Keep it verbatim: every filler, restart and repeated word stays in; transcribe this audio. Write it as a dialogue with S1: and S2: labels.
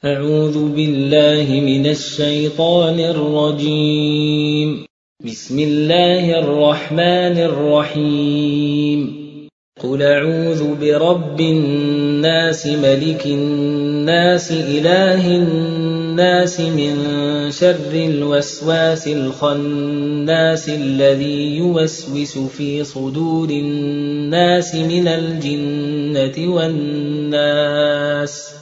S1: أعوذ بالله من الشيطان الرجيم. بسم الله الرحمن الرحيم. قل أعوذ برب الناس ملك الناس إله الناس من شر الوسواس الخناس الذي يوسوس في صدور الناس من الجنة والناس.